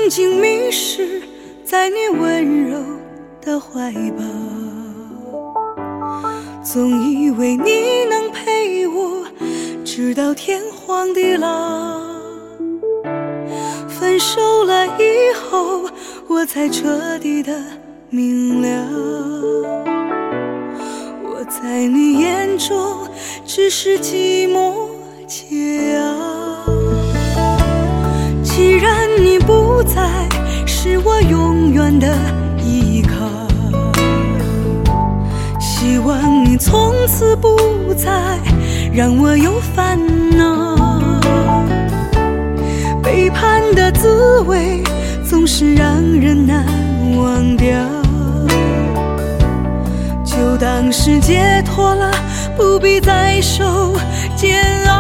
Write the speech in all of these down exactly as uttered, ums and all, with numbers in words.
曾经迷失在你温柔的怀抱，总以为你能陪我直到天荒地老。分手了以后，我才彻底的明了，我在你眼中只是寂寞煎熬。既然你不在，是我永远的依靠，希望你从此不再让我有烦恼。背叛的滋味总是让人难忘掉，就当是解脱了，不必再受煎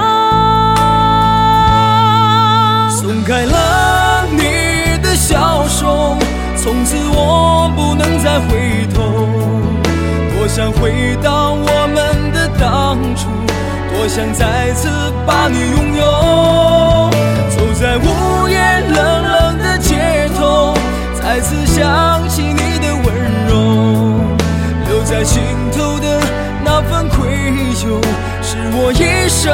熬。 松开了你的小手，从此我不能再回头。多想回到我们的当初，多想再次把你拥有。走在午夜冷冷的街头，再次想起你的温柔，留在心头的那份愧疚，是我一生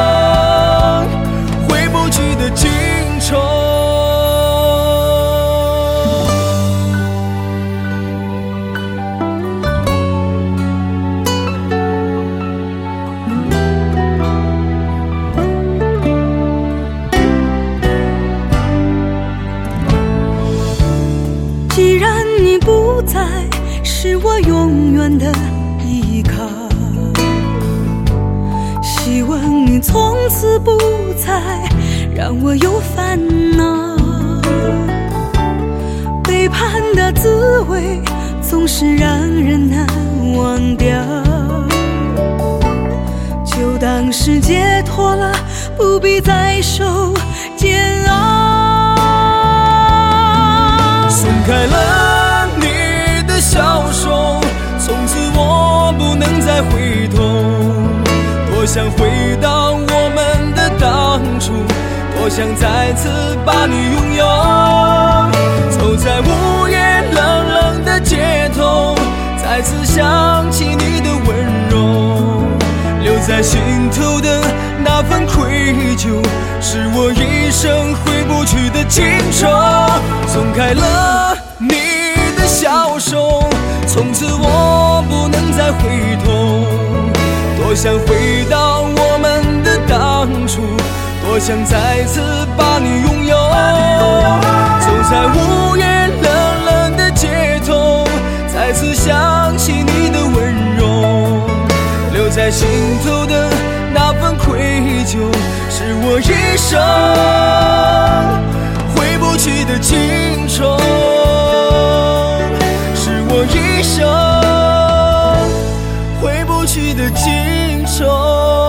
回不去的情愁。 既然你不在，是我永远的依靠，希望你从此不再让我有烦恼。背叛的滋味总是让人难忘掉，就当是解脱了，不必再受煎熬。 松开了你的小手，从此我不能再回头。多想回到我们的当初，多想再次把你拥有。走在午夜冷冷的街头，再次想起你的温柔，留在心头的那份愧疚，是我一生回不去的情愁。松开了你的小手，从此我不能再回头。多想回到我们的当初，多想再次把你拥有。走在午夜冷冷的街头，再次想起你的温柔，留在心头的那份愧疚，是我一生回不去的情愁，是我一生回不去的情愁。